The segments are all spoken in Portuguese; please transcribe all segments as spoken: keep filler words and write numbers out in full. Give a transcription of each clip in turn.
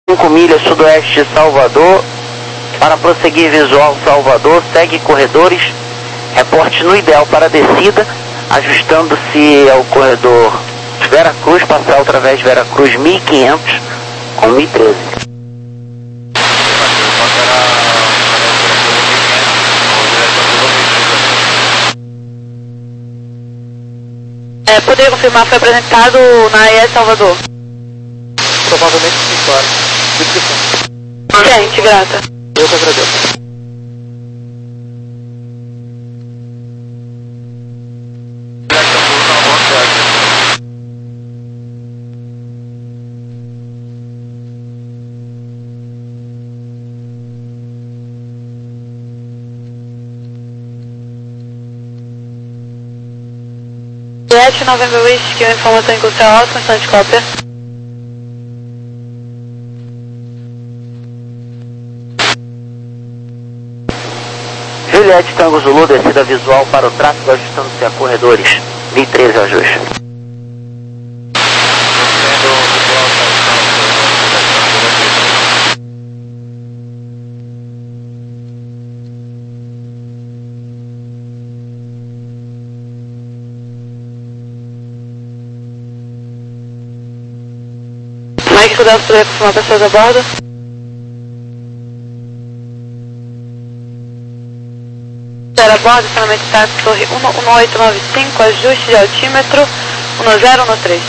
cinco milhas sudoeste de Salvador. Para prosseguir visual Salvador, segue corredores. Reporte no ideal para a descida, ajustando-se ao corredor Vera Cruz, passar através de Vera Cruz mil e quinhentos com mil e treze. É, poderia confirmar, foi apresentado na E S Salvador? Provavelmente sim, claro. Descrição. Gente, grata. Eu que agradeço. Juliette, November Wish, que é informação em curso alto, constante cópia. Juliette Tango Zulu, descida visual para o tráfego, ajustando-se a corredores mil e treze, ajuste. Mike, cuidado, poderia confirmar pessoas a bordo? A bordo, estacionamento táxi, torre um um oito nove cinco, ajuste de altímetro um zero um três.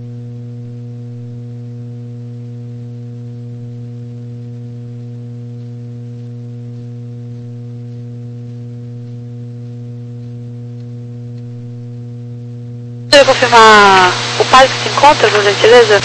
Poderia confirmar o palio que se encontra, por gentileza?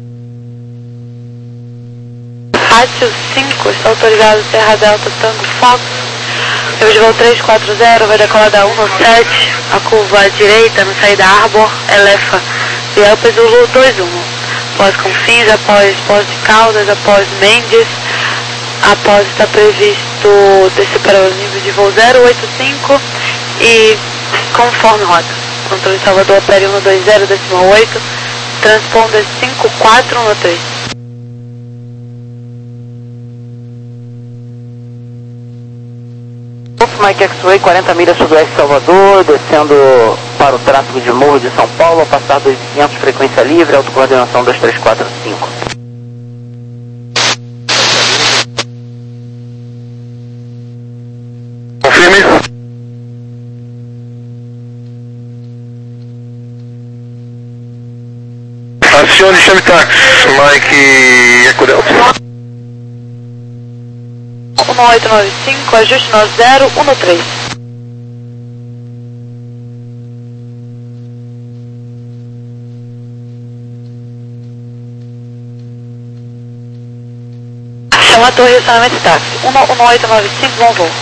Pátio cinco, está autorizado Serra Delta Tango Fox. Eu de voo três quatro zero, vai decolar da um sete, a curva à direita, no saída Arbor, Elefa, Bielpa Zulu dois um. Após Confins, após Pós de Caldas, após Mendes, após está previsto descer para o nível de voo zero oito cinco e conforme rota. Controle Salvador, Peri um dois zero, decimal oito, transponder cinco quatro um três. Mike X-Way, quarenta milhas sudoeste de Salvador, descendo para o tráfego de Morro de São Paulo, a passar dois mil e quinhentos, frequência livre, autocoordenação dois três quatro cinco. Confirme. Acione chame táxi, Mike Eco Delta. um oito nove cinco, ajuste nove zero um três. Chama a torre de estacionamento táxi. um oito nove cinco, bom voo.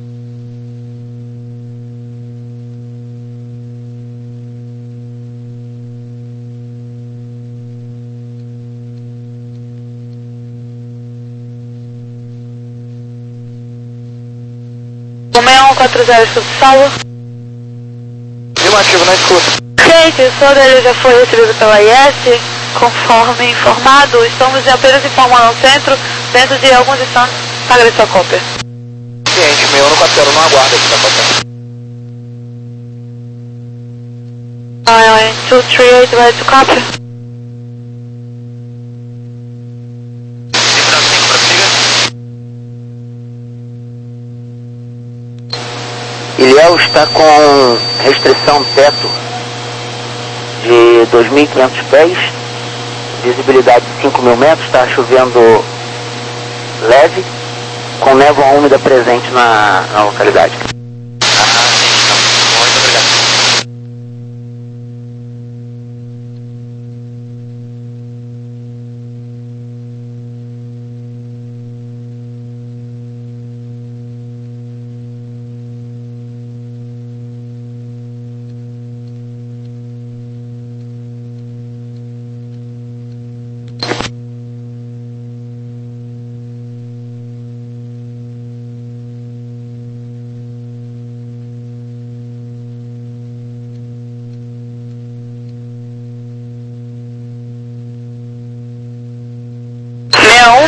um quatro zero, escuta salvo. Afirmativo, na escuta. Gente, o som dele já foi recebido pela I S, conforme informado, estamos apenas informando ao centro, dentro de alguns instantes, pagarei sua cópia. Ciente, meu no quatro zero, não aguarda aqui, tá passando. nine two three eight, ready to copy. Ilhéu está com restrição teto de dois mil e quinhentos pés, visibilidade de cinco mil metros, está chovendo leve, com névoa úmida presente na, na localidade.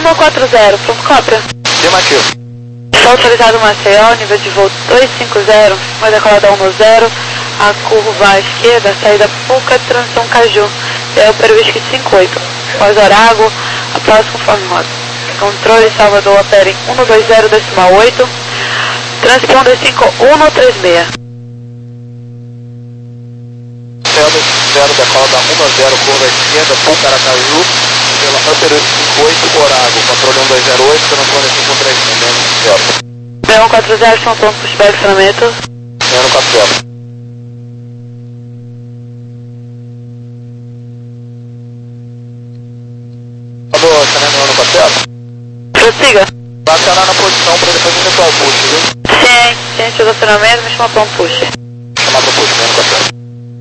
um quatro zero, pronto, cópia. Sim, aqui. Está autorizado Maceió, nível de voo dois cinco zero, vai decolar da um no zero, a curva à esquerda, saída Puca, transição Caju, é o Peruísque cinco oito, após Orago, após conforme modo. Controle Salvador, opere um dois zero decimal oito, transponder cinco um três seis. zero, decola da um a zero, curva à esquerda, Puca, Aracaju, pela Peruísque cinco oito, Orago, controle um dois zero oito, transponder cinco três seis. B um quatro zero, estão prontos para o funcionamento. B um quatro zero. Alô, acionando B um quatro zero? Prossiga. Vai acionar na posição para depois começar o push, viu? Sim, ciente do acionamento, me chama para um push. Chamar para o push, B um quatro zero.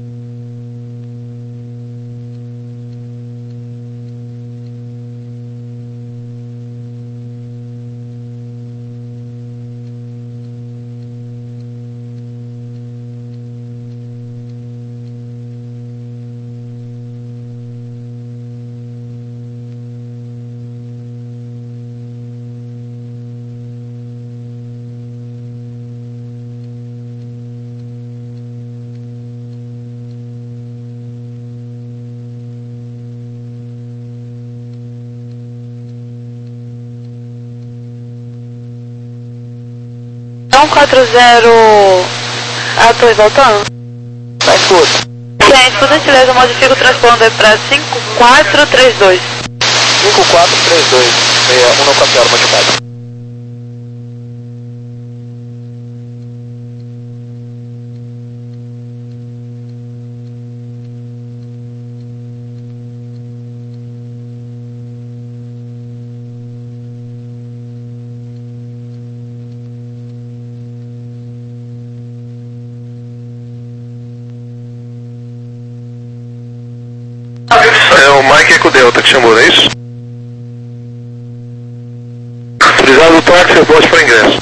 um quatro zero. Ah, tô voltando? Tá escuta. Gente, por gentileza, modifica o transponder para cinco quatro três dois. cinco quatro três dois, um quatro zero modificado. É o Mike Eco Delta que chamou, não é isso? Autorizado o táxi, rebote para ingresso.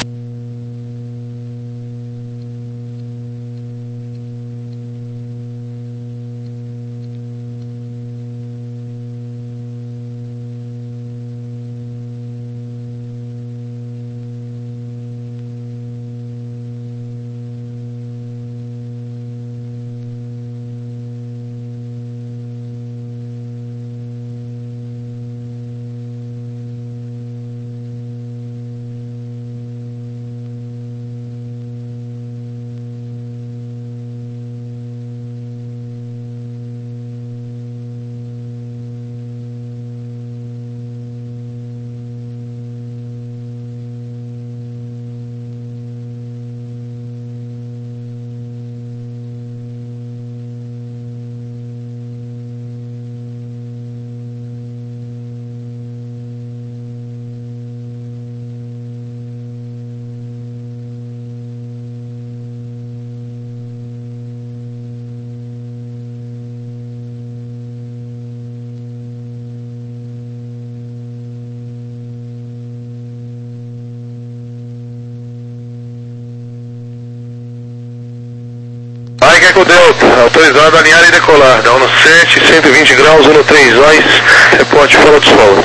Mike Eco Delta, autorizado a alinhar e decolar, da um sete, cento e vinte graus, um três dois, reporte fora do solo.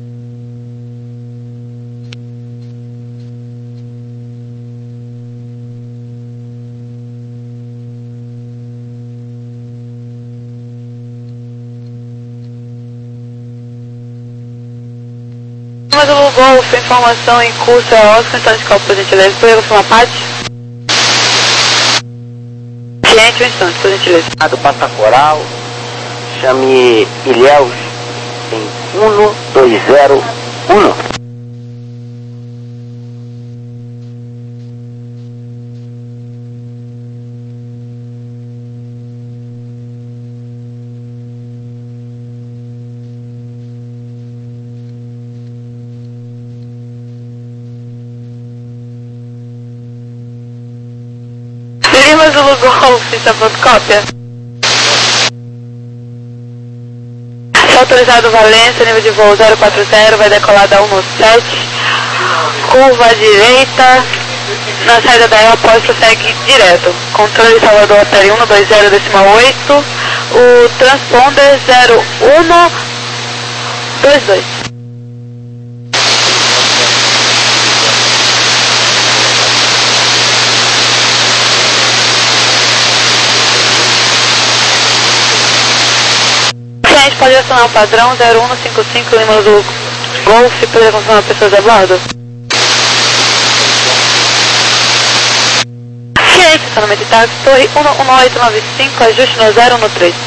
Mas o Golf, informação em curso é Oscar, então de qual por gentileza? Foi eu, uma parte? Cliente, um instante, por gentileza. Do Passa Coral, chame Ilhéus em um dois zero um. Lima Zulu Golf, está pronto, cópia. Está autorizado Valência, nível de voo zero quatro zero, vai decolar da um no sete, curva à direita, na saída da aeroporto prossegue direto. Controle Salvador, opere um dois zero decimal oito, o transponder zero um dois dois. pode acionar o padrão zero um cinco cinco, número do Golf, poder confirmar pessoas a bordo? Ciência, estacionamento de táxi, torre um um oito nove cinco, ajuste no zero um três.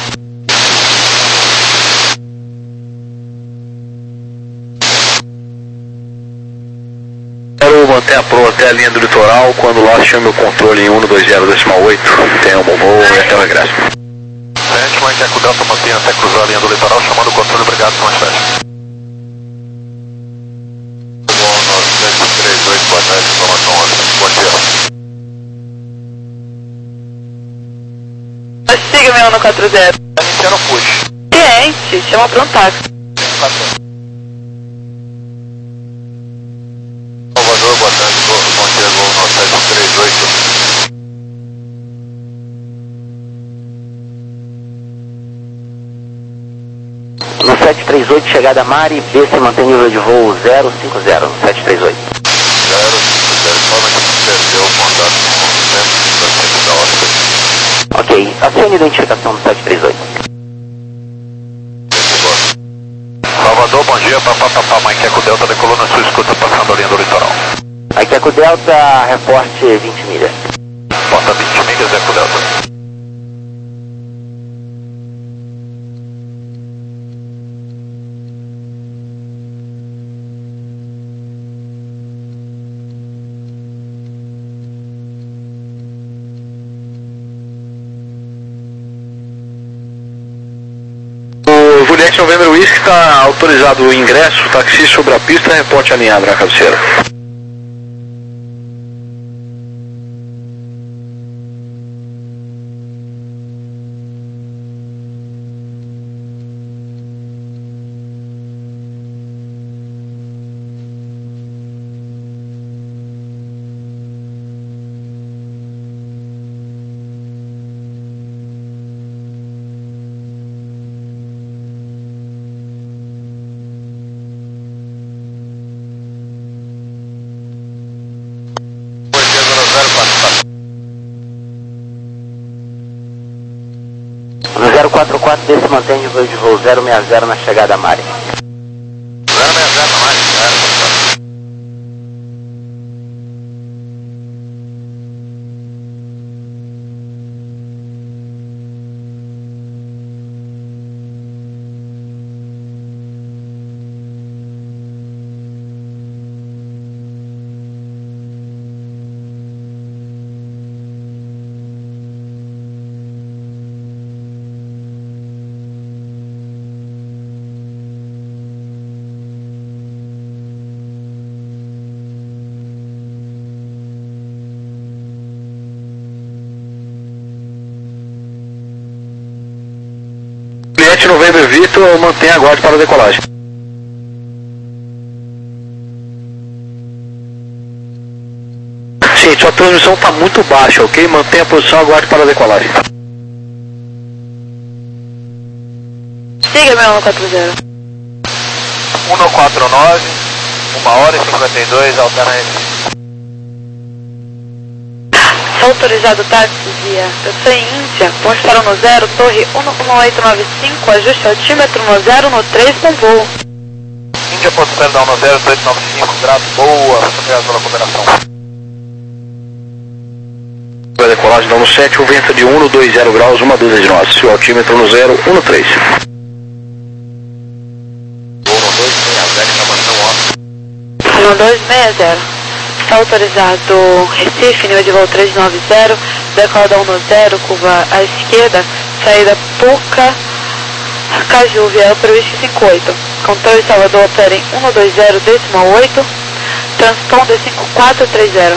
Quero manter a proa até a linha do litoral, quando lá chame o controle em um dois zero decimal oito, tenha um bom voo e até o regresso. Frente, lá em Eco Delta, mantenha até cruzar a linha do litoral, chamando o controle, obrigado, mais festa. nove três oito, boa tarde, informação bom dia. Siga meu um quatro zero. Tá iniciando o push. Ciente, chama para um táxi. Salvador, boa tarde, bom dia, voo nove sete três oito. No sete três oito, chegada a Mari, B se mantém nível de voo zero cinco zero, no sete três oito. zero cinco zero, forma que perdeu o contato com o centro da frente da hora. Ok, acione a identificação do sete três oito. Salvador, bom dia, papapá, Mike Eco Delta, decolou na sua escuta, passando a linha do litoral. Aqui Eco Delta, reporte vinte milhas. Porta vinte milhas, Eco Delta. O Juliette Novembro Whisky está autorizado o ingresso, taxi sobre a pista, reporte alinhado na cabeceira. No zero quatro quatro, D se mantém nível de voo zero seis zero na chegada a Mari. zero seis zero na Mari, zero. Juliette Novembro Vitor, mantém a guarda para a decolagem. Sim, sua transmissão está muito baixa, ok? Mantenha a posição, aguarde para a decolagem. Siga meu um quatro zero. um quatro nove, uma hora e cinquenta e dois, alterna aí. Autorizado táxi via pessoa em Índia, ponte para no zero, torre um um oito nove cinco, ajuste altímetro no zero no três com voo. Índia, ponto perdão, no zero oito nove cinco, grato, boa, muito obrigado pela cooperação. A decolagem dá no sete, o vento de um dois zero graus, uma dúzia de nós, o altímetro no zero um no três. Voo no dois seis zero, tá mandando off. No dois seis zero. Está autorizado Recife, nível de voo três nove zero, decolada um zero, curva à esquerda, saída Puca, Caju, via previsto cinco oito. Controle Salvador opera em um dois zero decimal oito, transponder cinco quatro três zero.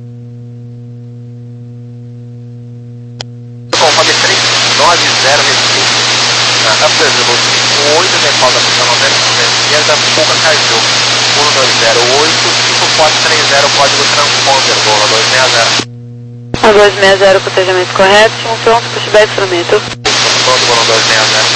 Conforme três nove zero Recife. Na Campos cinco oito, decolada da posição noventa esquerda, Puca, Caju. um dois zero oito, cinco quatro três zero, código transponder, voo no dois seis zero. um dois seis zero, cotejamento correto, um pronto, pushback instrumento. Pronto, voo no dois seis zero.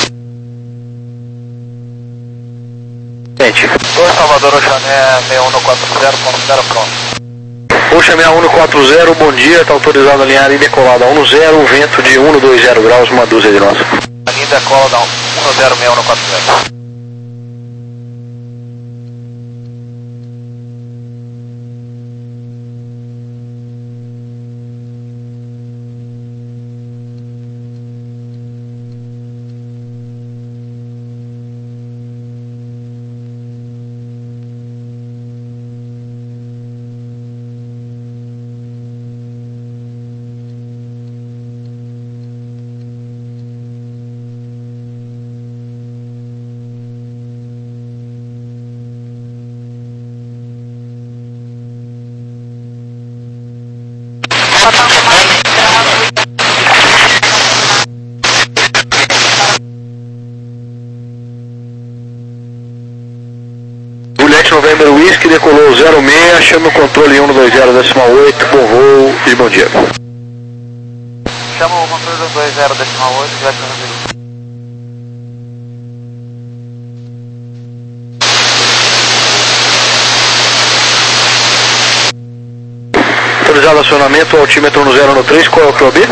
Gente, Torre Salvador, Oxané, seis um quatro zero, ponto zero, pronto. Oxa seis um quatro zero, bom dia, está autorizado a alinhar e decolada um zero, vento de um dois zero graus, uma dúzia de nós. A linha decola da um zero seis um no quatro zero. Juliette November Whisky decolou zero seis, chame o controle um dois zero decimal oito, bom voo e bom dia. Chama o controle um dois zero decimal oito, Juliette November Whisky. Autorizado acionamento, altímetro no zero no três, qual é o Q O B?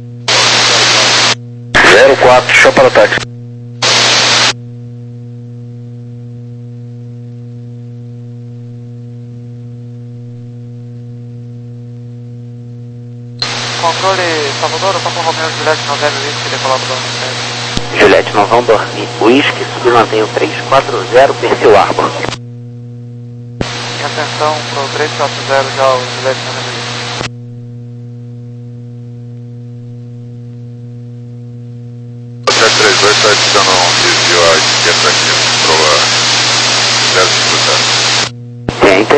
zero quatro, chama para táxi. Controle Salvador, Papa Romeo Juliette November Whisky decolado do um Juliette November Whisky, submantém o três quatro zero, perfil Arbor. Atenção pro três quatro zero já o Juliette November Whisky. sete três dois está dando um desvio à esquerda aqui para o zero cinco zero. Enter.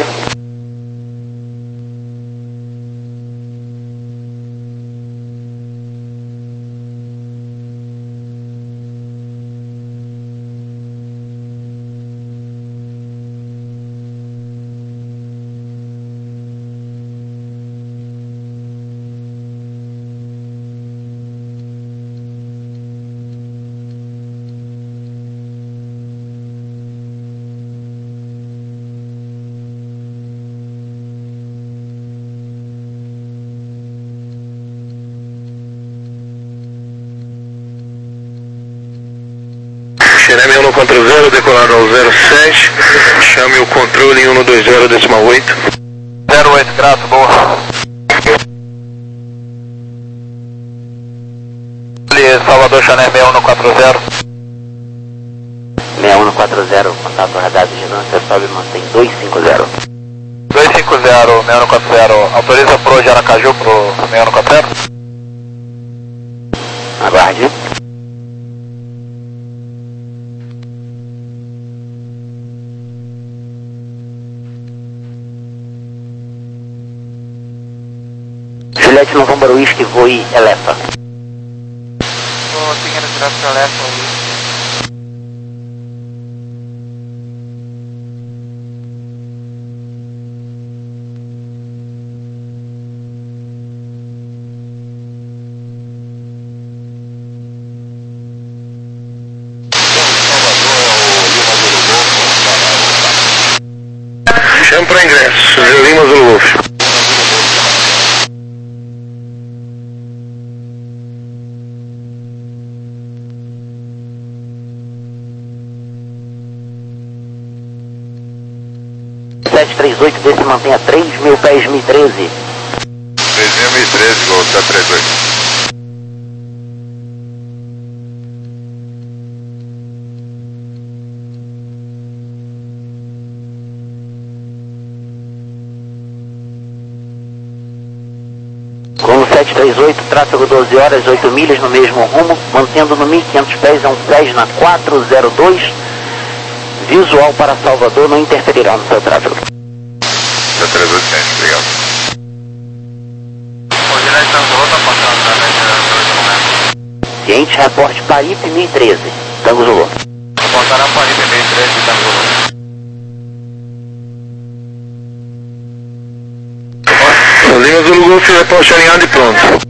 Xereme um no quatro zero, decolar ao zero sete, chame o controle um dois zero decimal oito. zero oito, grato, boa. Salvador Chané seis um no quatro zero. seis um no quatro zero, contato radar de vigilância, sobe e mantém dois cinco zero. dois cinco zero, seis um no quatro zero. Autoriza pro de Aracaju pro seis um no quatro zero. Aguarde. Juliette November Whisky, voe Elefa. Estou seguindo direto para Elefa, Whisky. Chame para ingresso, Lima Zulu Golf. sete três oito, vê se mantém a três mil pés, mil e treze. três mil e treze, Gol sete três oito. Com o sete três oito, tráfego doze horas, oito milhas no mesmo rumo, mantendo no mil e quinhentos pés, é um Cessna quatro zero dois. Visual para Salvador, não interferirá no seu tráfego. sete três oito, obrigado. O Juliette November está passando também, Ciente, reporte Paripe mil e treze, Tango Zulu. Reportará Paripe mil e treze, Tango Zulu. Lima Zulu Golf, reporte alinhado e pronto.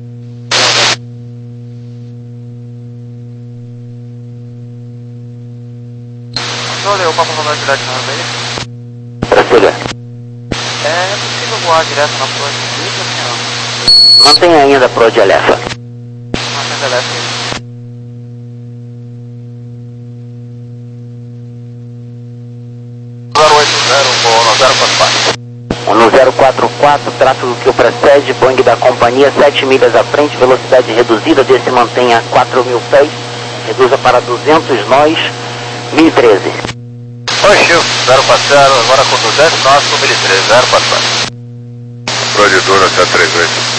Controle, o Papa Romeo Juliette November Whisky. Prossiga. É possível voar direto na Pro de Whisky, senhor? Mantenha ainda Pro de Elefa. Mantendo Elefa. zero quatro quatro. um zero quatro quatro, tráfego que o precede, Boeing da companhia, sete milhas à frente, velocidade reduzida, desse mantenha quatro mil pés, reduza para duzentos nós, mil e treze. Oi, Chico, zero quatro zero, agora com duzentos nós, com mil e treze, zero quatro quatro. Controle de Duna sete três oito.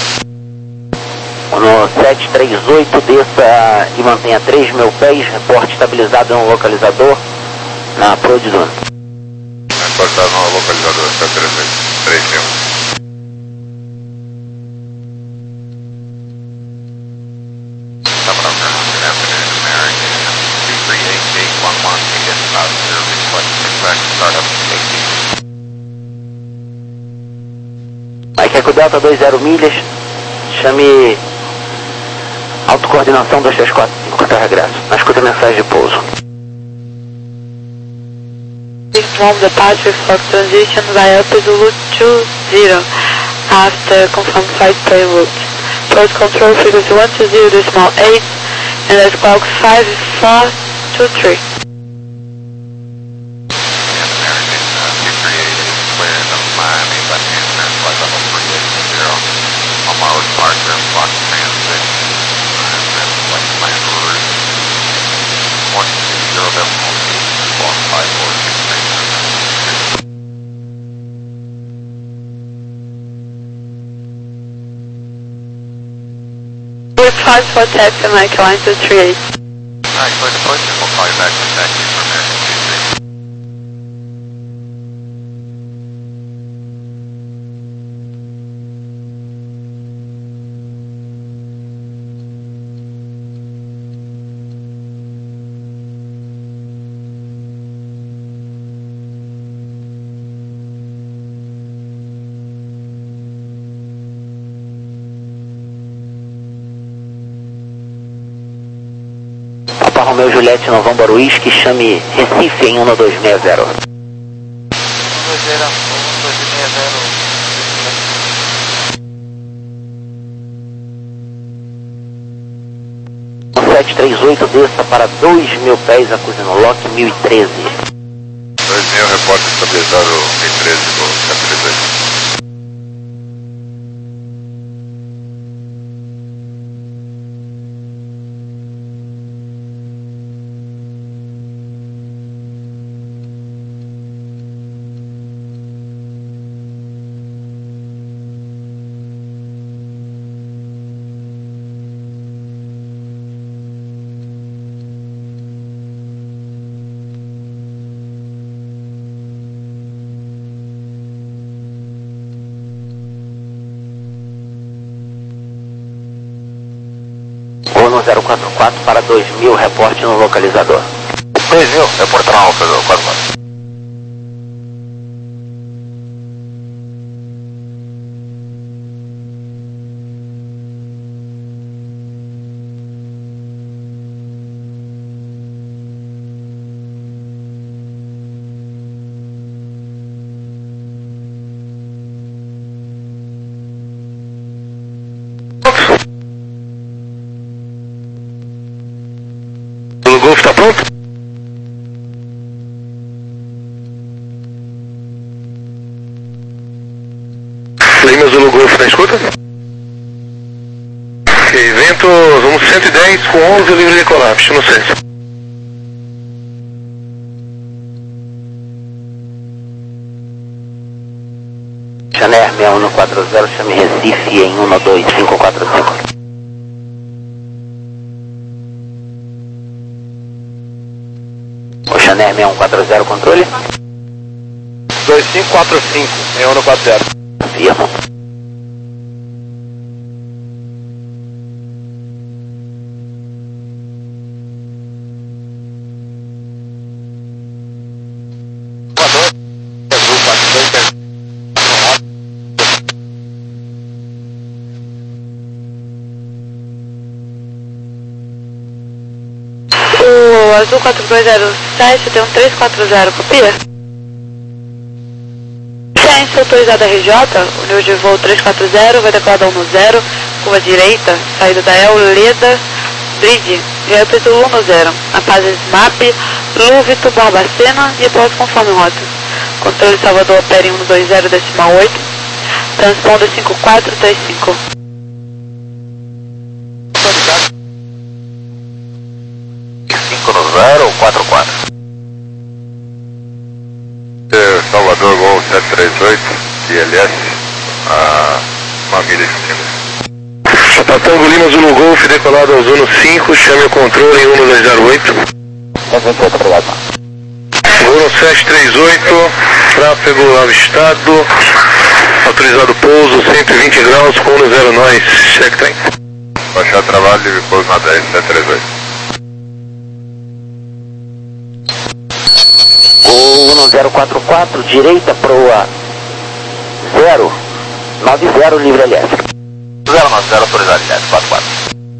No sete três oito, desça e mantenha três mil pés, reporte estabilizado no localizador, na Pro de Duna. Reportado no localizador sete três oito, três mil. Mike Eco Delta dois zero milhas, chame autocoordenação dois três quatro cinco até regresso. Na escuta mensagem de pouso. From departure for transition via Zulu two zero after confirmed flight plan route. Approach control frequency one two zero decimal eight and at clock five four two three. Five for taxi, Mike line two three eight. Alright, clear the push and we'll call you back to taxi for American two three. Papa Romeo Juliette November Whisky, chame Recife em um dois seis zero. um dois zero, um dois seis zero. sete três oito, desça para dois mil pés, acuse no lock mil e treze. dois mil, reporte estabilizado mil e treze do sete três oito. No zero quatro quatro para dois mil, reporte no localizador. dois mil, reportar na localizador, quatro quatro. O Golf está pronto? Lima Zulu Golf na escuta? Ok, vento, vamos cento e dez com onze livre de colapso, no centro. Chaner seis um quatro zero, chame Recife em um dois cinco quatro cinco. Chaner seis um quatro zero, controle. dois cinco quatro cinco, seis um quatro zero. Afirmo. O Azul quatro dois zero sete tem um três quatro zero, copia? Ciência autorizada R J, o nível de voo três quatro zero, vai decolar da um zero, curva direita, saída da El Leda, Bridge, já peso um zero, a Paz Map, Lúvito, Barbacena e após conforme rota. controle Salvador, opere um dois zero decimal oito, transponder cinco quatro três cinco. cinco no zero ou quatro quatro? É, Salvador, Gol sete três oito, I L S, a uma milha de cima. Patango Lima, Zulu Golf, decolado ao Zona cinco, chame o controle em um dois zero oito. Obrigado, mano. Zona sete três oito, tráfego avistado, autorizado pouso, cento e vinte graus, com um zero nós, check trem. Baixar trabalho, livre pouso na dez, sete três oito. O um zero quatro quatro, direita proa zero nove zero, livre L S. zero nove zero, autorizado L S, quatro quatro.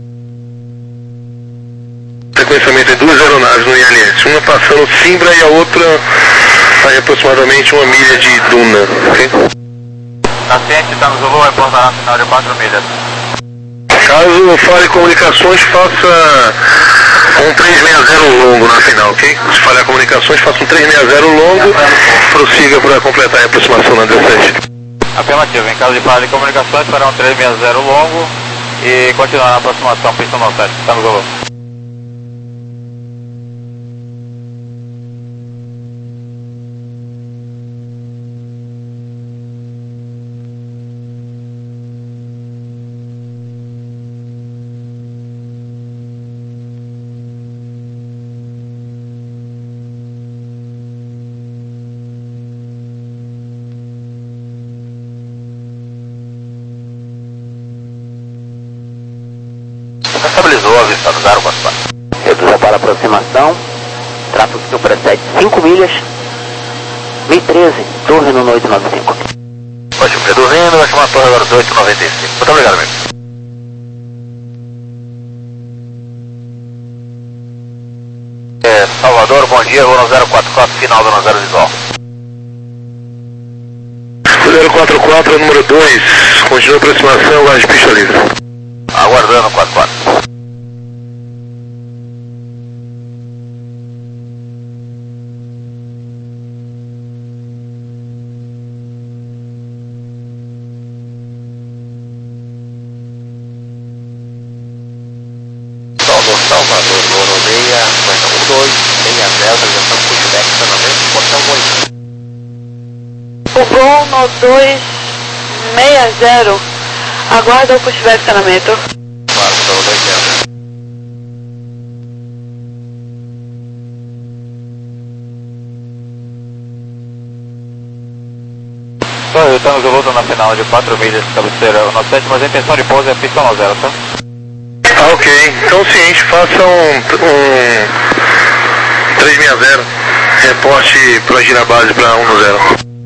Sequenciamento de duas aeronaves no I L S, uma passando Simbra e a outra a aproximadamente uma milha de duna, ok? Nascente, está no Zulu, reportará final de quatro milhas. Caso fale comunicações, faça um três seis zero longo na final, ok? Se falhar comunicações, faça um três seis zero longo, prossiga para completar a aproximação na dezessete. Afirmativo, em caso de falha de comunicações, fará um três seis zero longo e continuar na aproximação, pista nove sete, está no Zulu. Estabilizou, avistado zero quatro quatro. Reduza para aproximação, tráfego que precede cinco milhas, mil e treze, torre no oito nove cinco. Ótimo, reduzindo, vai chamar a torre agora oito noventa e cinco. Muito obrigado, amigo. É, Salvador, bom dia, vou no zero quatro quatro, final do zero visual. zero quatro quatro, número dois, continua a aproximação, guarda de pista livre. Aguardando quatro quatro. Salvador, Loroneia, um dois seis zero, apresentação pushback, estacionamento, portão oito. O Gol no dois seis zero, aguarda o pushback estacionamento. Claro, portão dois zero. Só estamos de volta na final de quatro milhas de cabeceira, o nosso sete, mas a intenção de pouso é pista nove zero, tá? Ah, ok. Então, ciente, faça um, um três seis zero, reporte para girar base para um zero.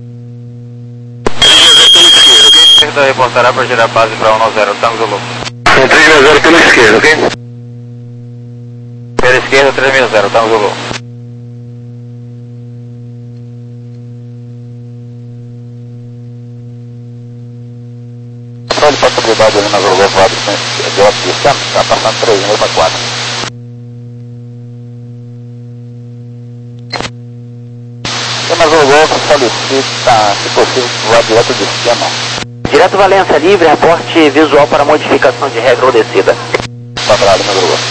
Esquerda reportará para girar base para um zero, Tango Zulu. Um três seis zero pela esquerda, ok? Pela esquerda, três seis zero, Tango Zulu. Controle possibilidade ali na Zulu quatro, de outro distante, está passando três seis quatro. Tem na Zulu Golf, solicita, se possível, voar direto de esquema. Direto Valência livre, reporte visual para modificação de regra ou descida. Favorado na Zulu Golf.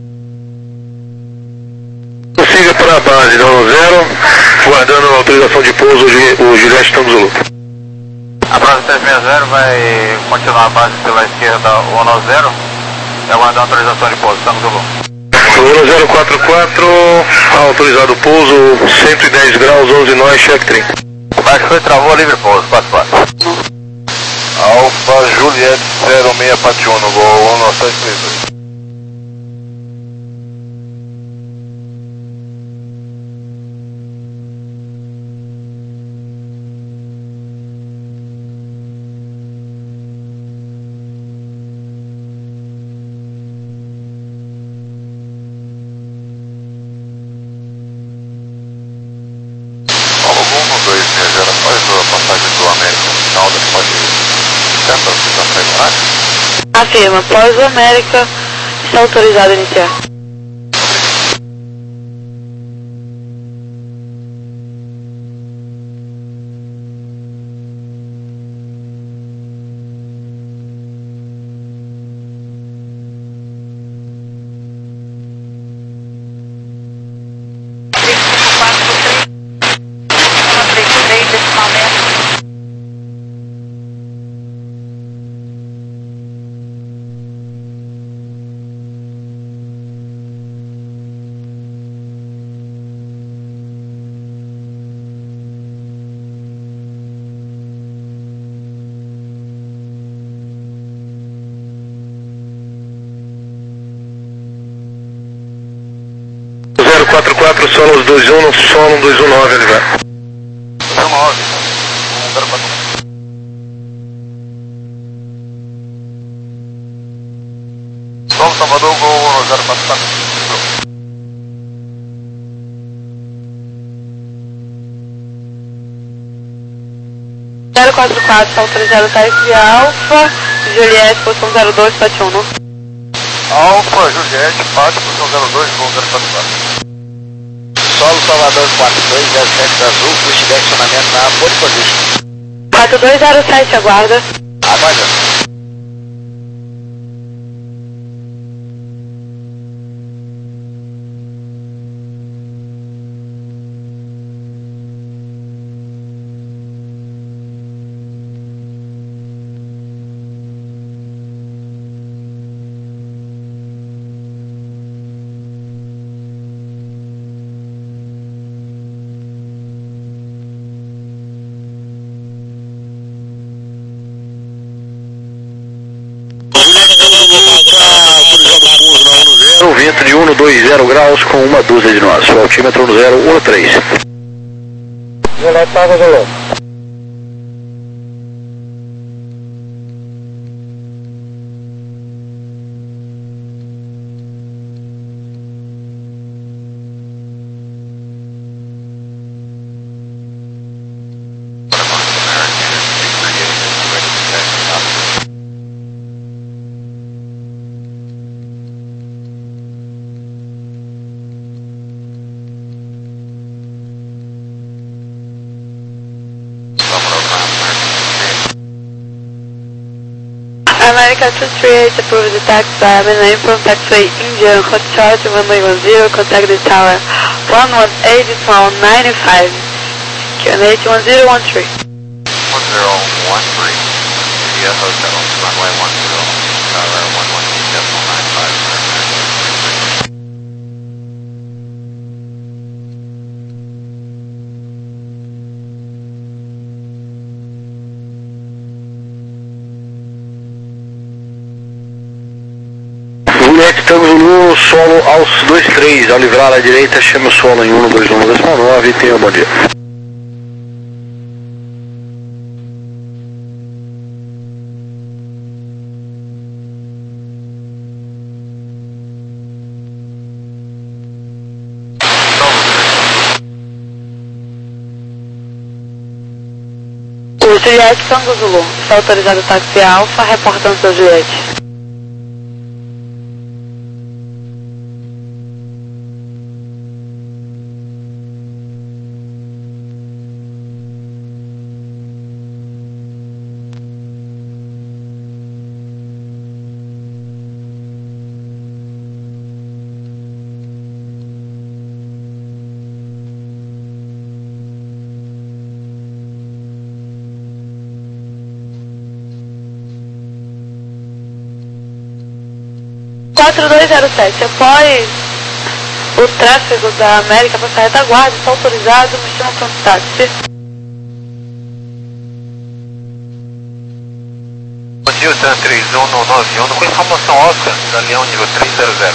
Prossiga para a base da um zero, guardando a autorização de pouso, o Juliette Tango Zulu. A base três seis zero vai continuar a base pela esquerda um zero e aguardar a autorização de pouso, Tango Zulu. um zero quatro quatro, autorizado pouso, cento e dez graus, onze nós, check trem. Baixo foi, travou, livre pouso, quatro quatro. Alfa Juliette zero seis Pati um, Gol um sete três dois. dois seis zero, após a passagem do América Caldas, pode tentar se transformar? Afirma, pós o América, está autorizado a iniciar. quatro, solo dois um, solo dois um nove, ele vai. dois um nove, um zero quatro um. Solo Salvador, gol zero quatro quatro. zero quatro quatro, autorizado táxi Alfa, Juliette, posição zero dois, sete um. Alfa, Juliette, Fátima, posição zero dois, gol zero quatro quatro. Solo Salvador quatro dois zero sete azul, push de acionamento na pole position. quatro dois zero sete, aguarda. Aguarda. O vento de um dois zero graus com uma dúzia de nós. O altímetro no zero um três. Juliette, salva, Juliette. America two three eight, approved the taxi by Avenue from taxiway Indian, hot chart runway one zero, contact the tower one one eight, pound ninety-five, Q N H one zero one three. one zero one three, India Hotel, runway one zero, tower one one eight, decimal nine five. Juliette, Tango Zulu, solo aos dois três, ao livrar à direita, chame o solo em um dois um nove e tenha um bom dia. O Juliette Tango Zulu, está autorizado o táxi Alfa, reportando seu Juliette. quatro dois zero sete, após o tráfego da América para a retaguarda, está autorizado, me chama para o táxi. Bom dia, Tan três um nove um, com informação Oscar, Galeão nível três zero zero.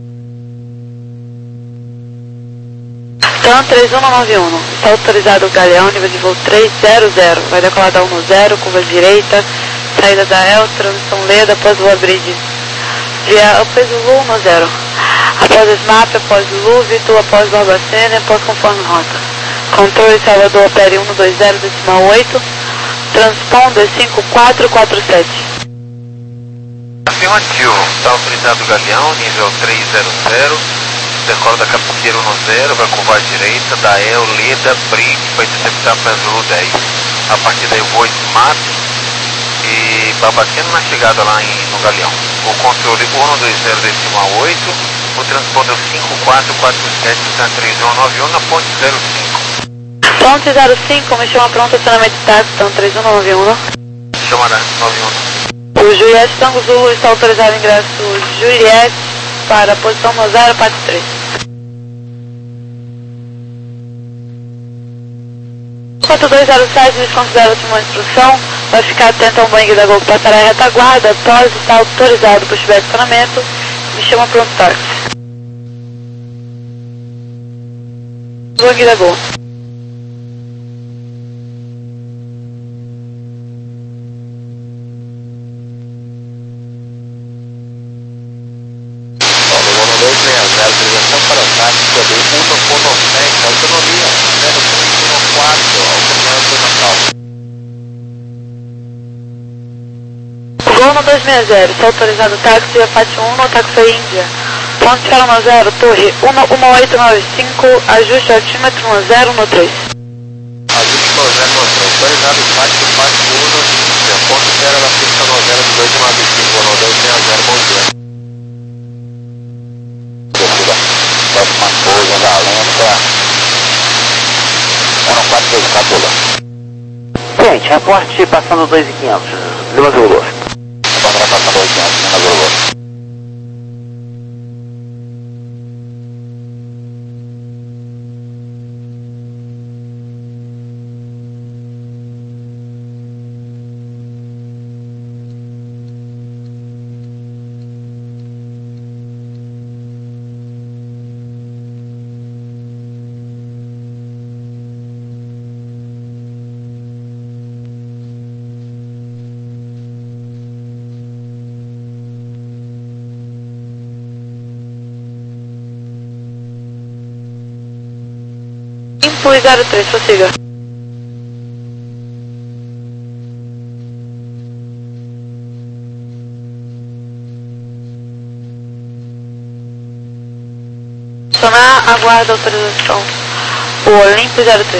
Tan três um nove um, está autorizado o Galeão nível de voo três zero zero, vai decolar da um zero, curva direita, saída da El, transição Leda, após o Bridge. Dia após o Lu um zero, após o SMAP, após o Lu, Vitor, após Barbacena, após conforme rota. Controle Salvador, opere um dois zero, decimal oito, transponder cinco quatro quatro sete. Afirmativo, está autorizado o Galeão, nível três zero zero, decola da Capoeira um zero, vai curvar à direita, da El, Leda, Bridge, vai interceptar para Zulu dez. A partir daí voa SMAP e Barbacena na chegada lá em, no Galeão. O controle um dois zero decimal oito, o transponder cinco quatro quatro sete, Tan três um nove um na ponte zero cinco. Ponte zero cinco, me chama pronto, acionamento de táxi, Tan três um nove um. Chamada nove um. O Juliette Tango Zulu está autorizado o ingresso Juliette para a posição zero quatro três. quatro dois zero sete, desconsidera a última instrução, vai ficar atento ao banho da Gol que passará a retaguarda, após está autorizado para o estiver de acionamento, me chama para um táxi. Boa, Guida, boa. dois seis zero, autorização para o táxi, poder uno uno seis, autonomia, zero cinco um quatro, autonomia Natal. Gol no dois seis zero, está autorizado táxi, Apache um, táxi Índia. Ponto zero um zero, torre um um oito nove cinco, ajuste altímetro um zero um três. Ajuste um zero um três, autorizado táxi, Apache um, Índia. Ponto zero da pista um zero dois nove cinco, no dois seis zero, bom dia. Próxima coisa da lenta um quatro dois, Cabula. Gente, reporte passando dois mil e quinhentos, Lima Zulu. Reporte passando dois mil e quinhentos, Lima Zulu. Impus zero três, prossiga. Sonar, aguarda autorização. O Olimpo zero três.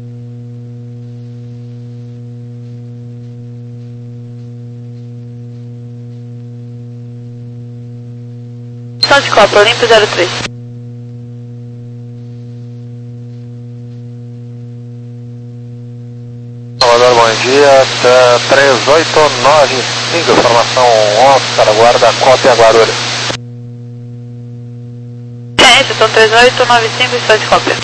Só de copa, Olimpo zero três. Salvador, bom dia, três oito nove cinco, informação Oscar, aguarda cópia Guarulhos. Ciência, são três oito nove cinco, está de cópia.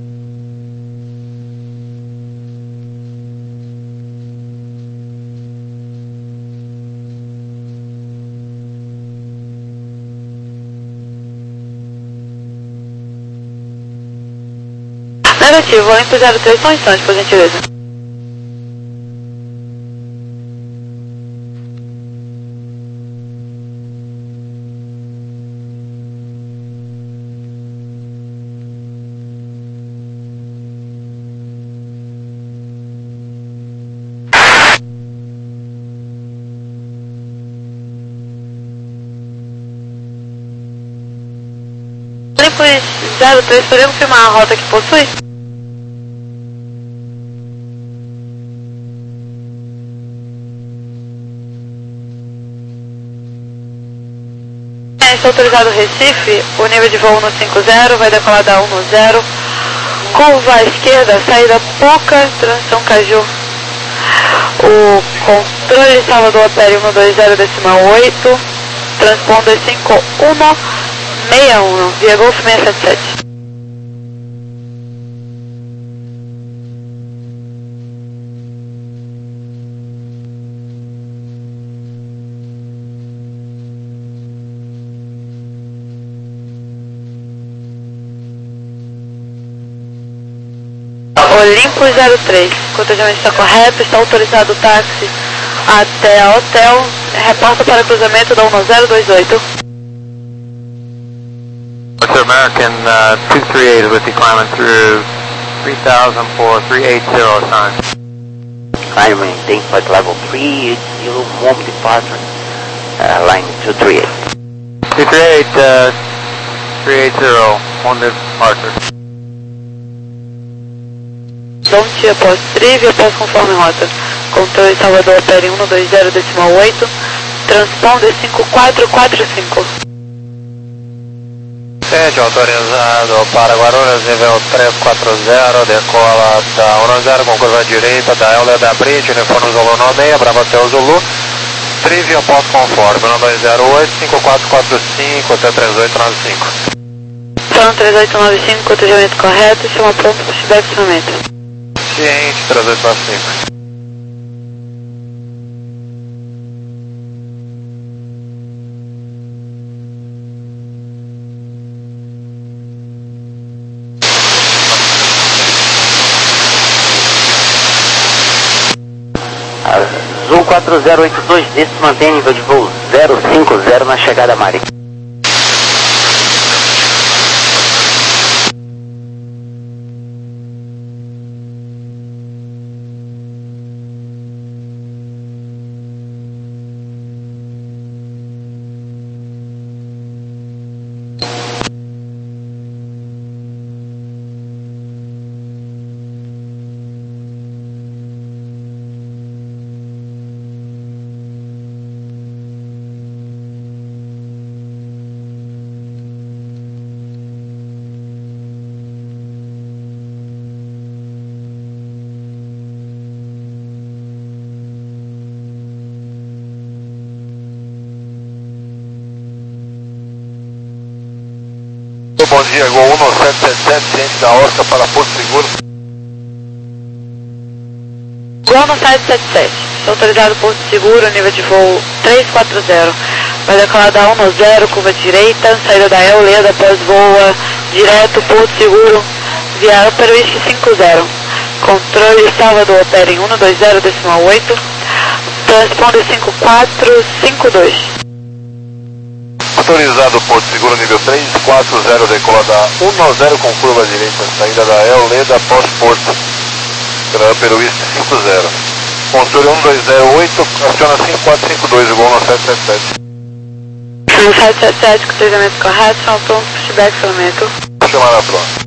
Negativo, Olimpo zero três, só um instante, por gentileza. Olimpo zero três, podemos filmar a rota que possui? Está autorizado Recife, o nível de voo no cinco zero, vai decolar da um zero, curva à esquerda, saída Puca, transição Caju. O controle Salvador Opere um dois zero decimal oito, transponder cinco um seis um, via Golf seiscentos e setenta e sete. Olimpo zero três, o cotejamento está correto, está autorizado o táxi até a hotel, reporta para cruzamento da um zero dois oito. Western American uh, two three eight with you climbing through three thousand for three eight zero time. Climb maintain flight level three eight zero, warm departure, uh, line two three eight. two three eight, uh, three eight zero, warm departure. Don't após trivia, após conforme rota. Controle Salvador Opere um dois zero decimal oito, transponder cinco quatro quatro cinco. Sede autorizado para Guarulhos, nível três quatro zero, decola da um zero com curva direita da Euler da Bridge, uniforme Zulu nove seis, Bravo Hotel Zulu, trivia após conforme, um dois zero oito, cinco quatro quatro cinco, até três oito nove cinco. Falando três oito nove cinco, cotejamento correto, chama pronto para feedback de instrumento. Ciente, três oito nove cinco. Azul quatro zero oito dois, desse mantém nível de voo zero cinco zero na chegada marítima. Bom dia, Gol um sete sete sete, ciente da Oscar para Porto Seguro. Gol um sete sete sete, está autorizado Porto Seguro, nível de voo três quatro zero. Vai decolar da um zero, curva direita, saída da Euleda, após voa direto Porto Seguro, via Upper Whisky cinco zero. Controle Salvador, opera em um dois zero decimal oito, transponder cinco quatro cinco dois. Autorizado Porto Seguro nível três quatro zero, decola da um zero com curva direita, saída da Euleda após Porto, pela Upper Whisky cinco zero. Controle um dois zero oito, aciona cinco quatro cinco dois, igual no sete sete sete. No sete sete sete, com treinamento correto, são prontos para feedback, filmento. Chamada pronta.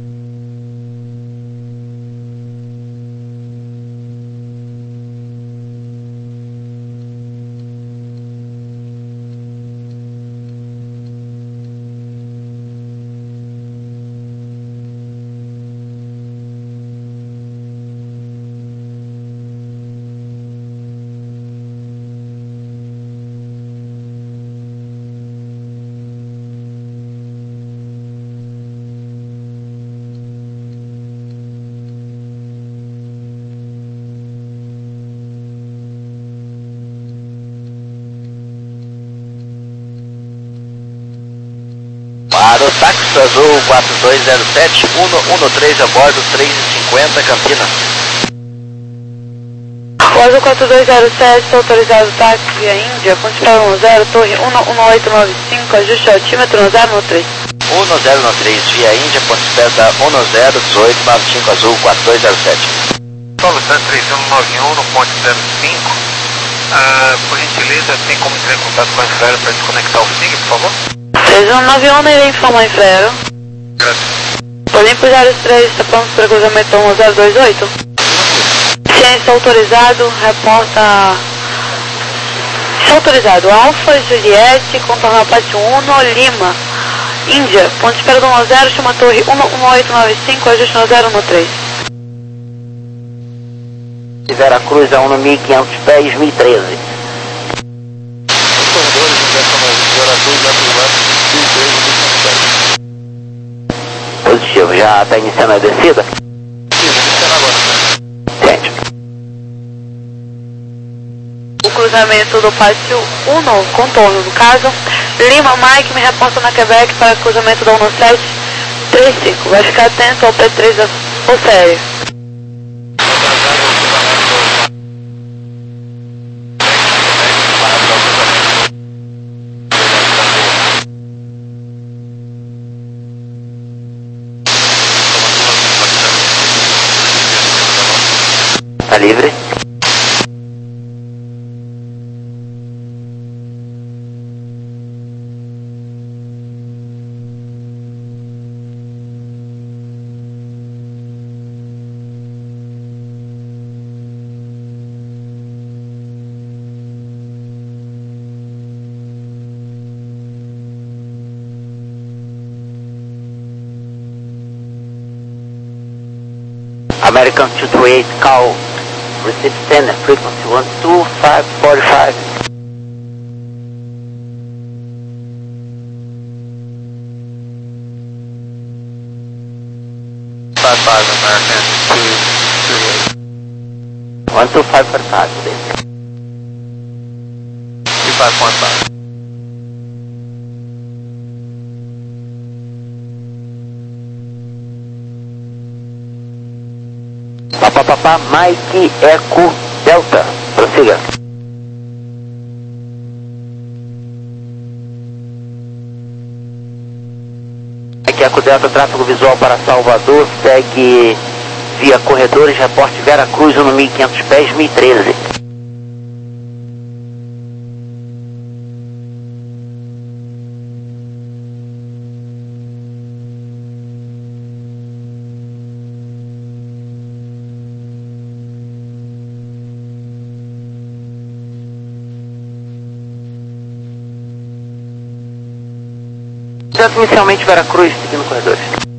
Para o táxi azul quatro dois zero sete, um um três a bordo, três e cinquenta, Campinas. O azul quatro dois zero sete, está autorizado táxi via Índia, ponte para um zero, torre um um oito nove cinco, ajuste altímetro um zero um três. um zero um três, via Índia, ponte perto um zero dezoito nove cinco, azul quatro dois zero sete. Paulo Santos três um nove um no ponte zero cinco. Ah, por gentileza, tem como entrar em contato com a Infraero para desconectar o S I G, por favor? três um nove um, irei informar Infraero. Graças. Podem puxar os três, está pronto para cruzamento um zero dois oito. Ciência autorizado, reporta... Está autorizado, Alfa, Juliette, contorno Pátio um, Lima, Índia, ponte espera do um zero, chama torre um um oito nove cinco, ajuste no zero um três. Veracruz a um mil e quinhentos pés, mil e treze. Positivo, já está iniciando a descida? Sim, iniciando agora. Entende. O cruzamento do Pátio um, contorno no caso, Lima, Mike, me reporta na Quebec para cruzamento da um sete três cinco. Vai ficar atento ao P três da série. Está livre? American two two eight call, receive ten, frequency one two five four five. Five five, American two two eight. one two five four five, please. two five point five. Papapá, Mike Eco Delta. liga. Aqui é a Delta, tráfego visual para Salvador, segue via corredores, reporte Vera Cruz, no mil e quinhentos pés, mil e treze. Inicialmente Vera Cruz, seguindo corredores.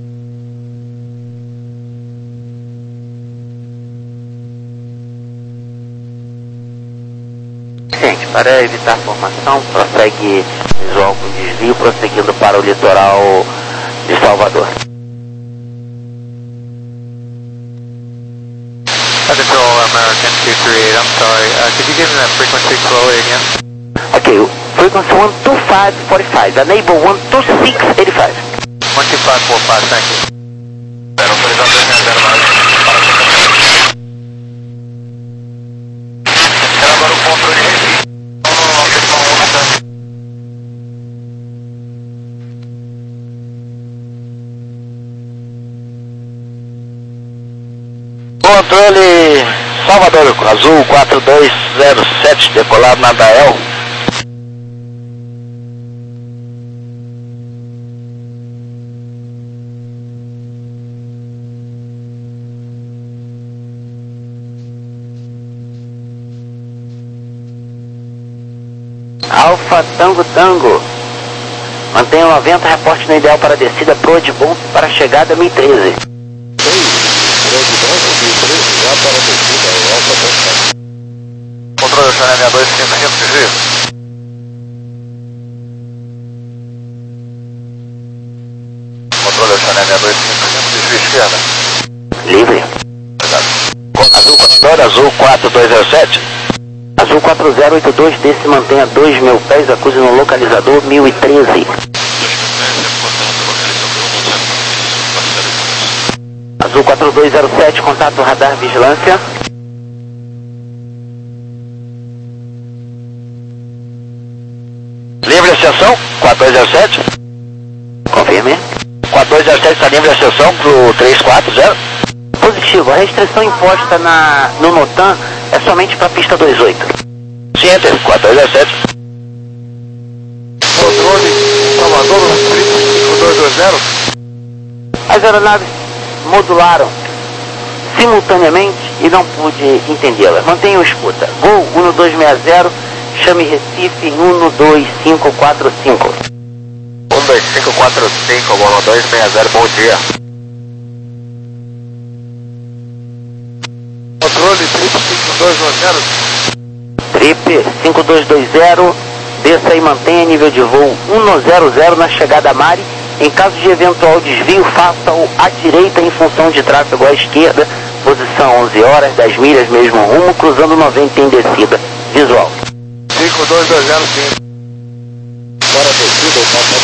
Gente, para evitar formação, prossegue visual com desvio, prosseguindo para o litoral de Salvador. Control American two three eight, I'm sorry. Uh, could you give me that frequency slowly again? Okay, frequency one two five four five, enable one two six eight five. one two five four five, thank you. Zero, autorizado dois seis zero nove, para chegar. Era agora o controle de Recife. Controle Salvador, azul quatro dois zero sete, decolado na Dael. Alfa Tango Tango. Mantenha noventa, reporte no ideal para descida, Pro de bom para chegada mil e treze. Controle Oceania sessenta e dois, quinhentos, desvio. Controle Oceania sessenta e dois, quinhentos, desvio esquerda. Livre. Obrigado. Azul quatro, azul quatro dois zero sete. Azul quatro zero oito dois, desse mantenha dois mil pés, acuse no localizador mil e treze. Azul quatro dois zero sete, contato radar vigilância. Livre ascensão, quatro dois zero sete. Confirme. quatro dois zero sete está livre ascensão pro três quatro zero. Positivo, a restrição imposta na, no NOTAM é somente para a pista vinte e oito. Ciência, quatro dois zero sete. Controle Salvador, cinco dois dois zero. As aeronaves modularam simultaneamente e não pude entendê-las. Mantenha o escuta. Gol um dois seis zero, chame Recife em um dois cinco quatro cinco. um dois cinco quatro cinco, Gol um dois seis zero, bom dia. Controle Trip cinco dois dois zero. Trip cinco dois dois zero, desça e mantenha nível de voo um zero zero na chegada a Mari. Em caso de eventual desvio, faça-o à direita em função de tráfego à esquerda, posição onze horas, dez milhas, mesmo rumo, cruzando noventa em descida. Visual. cinco dois dois zero, sim. Para a descida,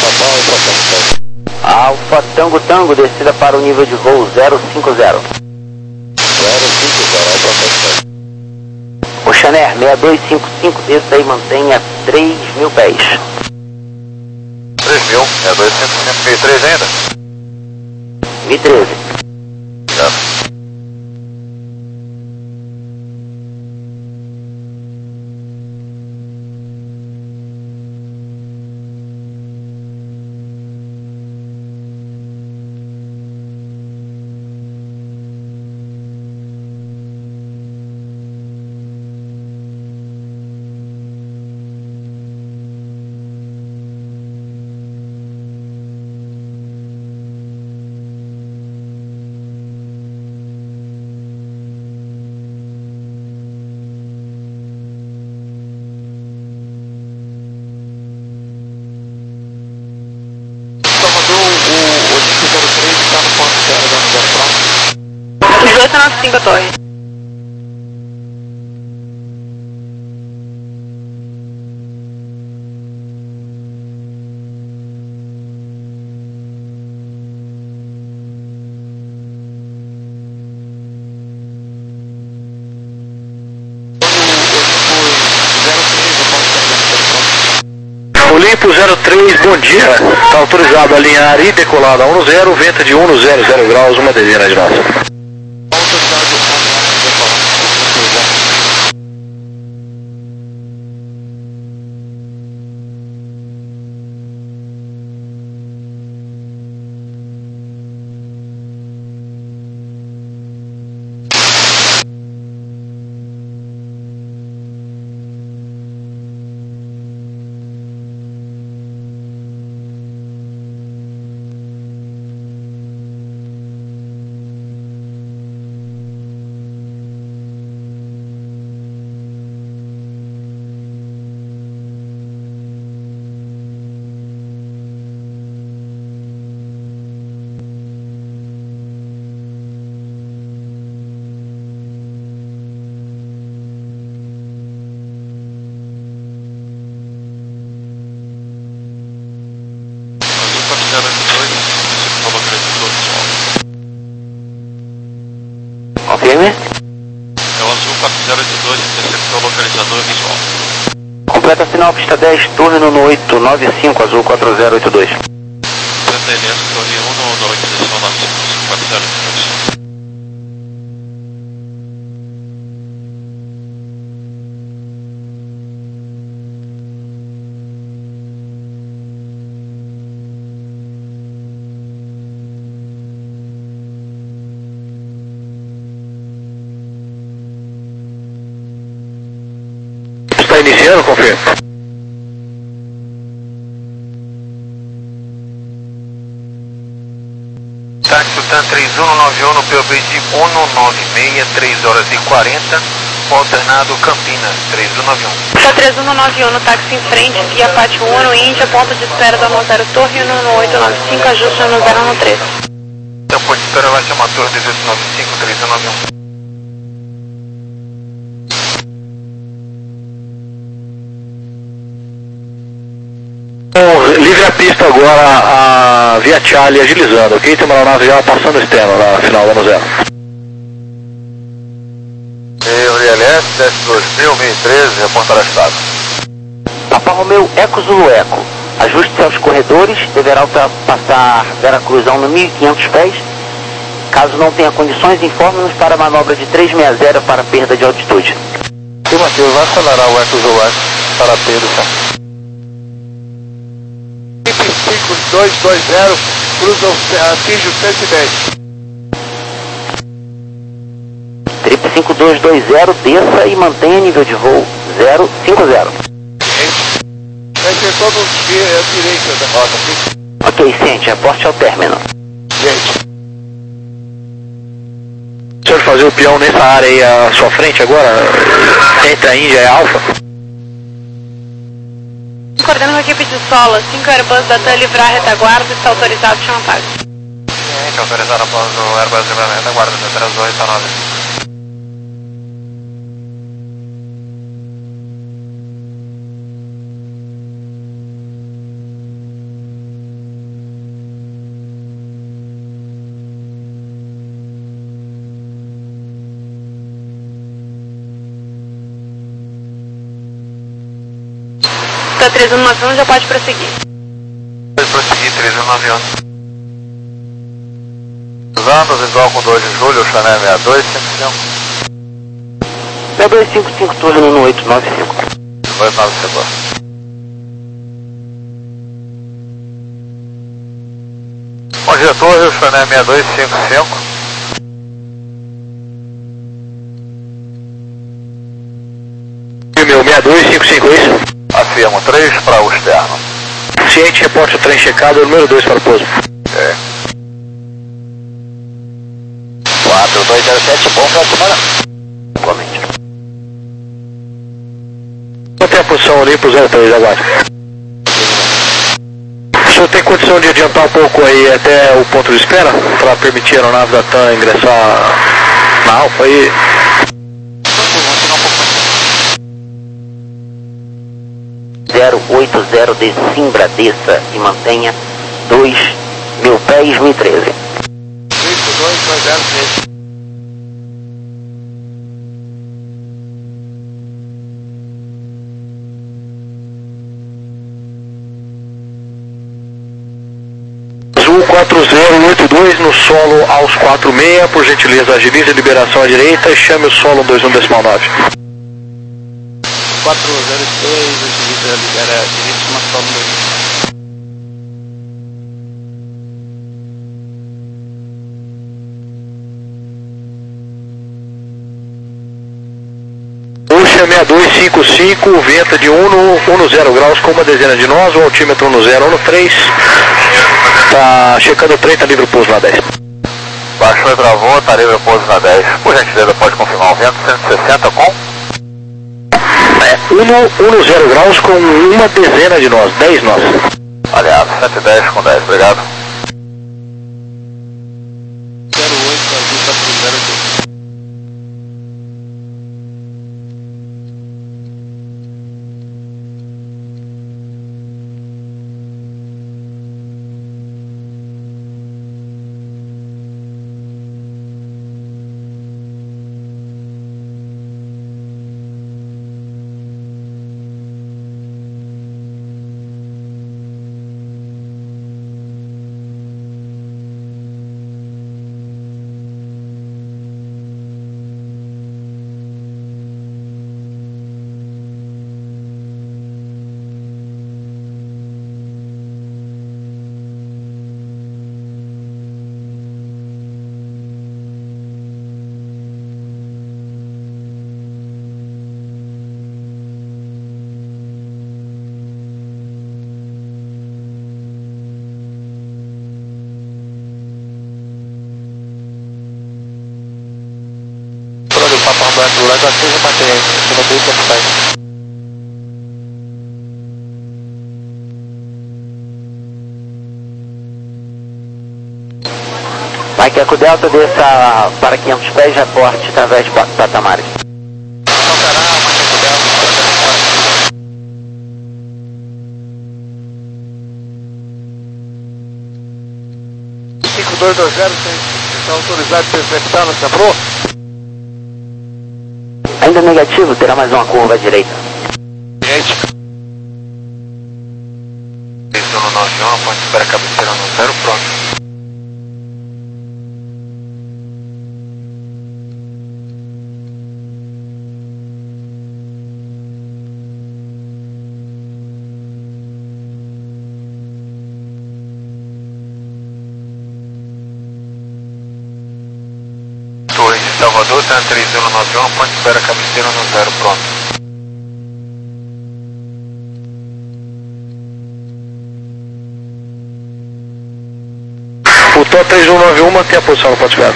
o Alfa Alfa Tango Tango, descida para o nível de voo zero cinco zero. zero cinco zero, Alfa Oceaner seis dois cinco cinco, desça e mantenha três mil pés. três mil, é dois cinco cinco, mil e treze ainda? mil e treze. Obrigado. Os dois estão na cinco torre. Olimpo zero três, bom dia. Está autorizado a alinhar e decolada um zero, vento de um no zero zero graus, uma dezena de nossa. Confirme. É o Azul quatro zero oito dois, interceptou o localizador visual. Completa sinal pista dez, turno no oito nove cinco, Azul quatro zero oito dois. Completa Elias, torre um no oito, direção nove cinco, quatro zero oito dois. Está iniciando, confirma. Táxi Tutan três um nove um, P O B de um nove seis, três horas e quarenta, alternado Campinas, três um nove um. Está três um nove um, táxi em frente, guia Pátio um no Índia, ponto de espera da Monteiro Torre um no oito nove cinco, ajuste no zero um três. Então, ponto de espera vai ser uma torre dezoito nove cinco, três um nove um. Livre a pista agora, a Via Charlie agilizando, ok? Tem uma aeronave já passando externo na final da zero. E o I L S, S dois mil, mil e treze, repontar a estado. Papa Romeu Eco Zulu Eco. Ajuste-se aos corredores, deverá ultrapassar Veracruzão no mil e quinhentos pés. Caso não tenha condições, informe-nos para a manobra de trezentos e sessenta para perda de altitude. E Matheus, vai acelerar o Eco Zulu Eco para perda, tá? cinco dois dois zero, cruza, atinge o cento e dez. Trip cinco dois dois zero, desça e mantenha nível de voo zero cinco zero. Vai ser todo a direita da rota, ok? Ok, ciente, reporte ao término. Gente. O senhor fazer o peão nessa área aí à sua frente agora, entre a Índia e a Alfa? Coordenando com a equipe de solo, cinco Airbus da TAM livrar a retaguarda, está autorizado a chamar pago. Gente, autorizado após o Airbus livrar a retaguarda, três oito nove. Está três um nove um, já pode prosseguir. Pode prosseguir, três um nove um. Usando visual com dois de julho, Chanel seis dois cinco cinco. seis dois cinco cinco, turno no oito nove cinco. oito nove cinco. Bom dia, torre, Chanel seis dois cinco cinco. E meu seis dois cinco cinco, é isso? Afirmo três para o externo. Ciente, reporte o trem checado, número dois para o pouso. É. quatro dois zero sete, bom para a semana. Igualmente. Mantém a posição ali pro zero três, aguarde. O senhor tem condição de adiantar um pouco aí até o ponto de espera, para permitir a aeronave da TAM ingressar na Alfa aí? zero oito zero de Simbra, desça e mantenha dois mil pés, mil e treze. cinco dois dois zero seis. quatro zero oito dois no solo aos quatro seis, por gentileza agilize a liberação à direita e chame o solo um dois um decimal nove. quatro zero dois, agiliza, libera a direita, chama solo um dois um. Puxa seis dois cinco cinco, venta de um zero graus com uma dezena de nós, o altímetro um zero um três, tá checando o trem, tá livre o pouso na dez. Baixou e travou, tá livre o pouso na dez. Por gentileza, pode confirmar o vento, cento e sessenta com? É, um zero graus com uma dezena de nós, dez nós. Aliado, cento e dez com dez, obrigado. zero oito, azul quatro zero dois. Papo Branco, Lula, já seja bater, você vai ter que apertar. Vai que a Delta desça para quinhentos pés, reporte através de patamares. cinco dois dois zero, está autorizado para executar no Sempro? Ainda negativo, terá mais uma curva à direita. Gente. Desceu no nove um, pode esperar a cabeceira no zero, pronto. Torre de Salvador, tá três zero nove um, ponte espera cabeceira no zero, pronto. O T O três um nove um mantém a posição no ponto espera.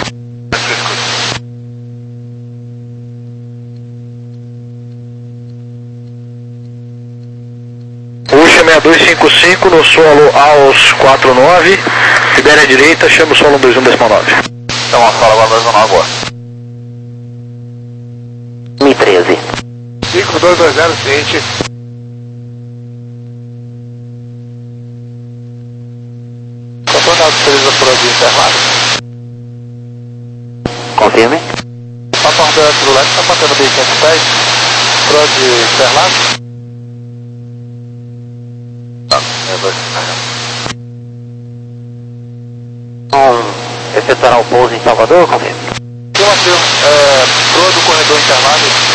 Puxa seis dois cinco cinco no solo aos quatro nove, libere a direita, chama o solo um dois um decimal nove. Então a sala agora dois um nove agora. Mi treze. cinco dois dois zero, ciente. Campeonato de Teresa por aqui, Interlado. Confirme. Papo Branco, Lula, está batendo bem quinhentos pés. Pro de Interlado. Tá, é dois. Então, efetuará o pouso em Salvador, confirme. Tem uma é, pro do corredor Interlado.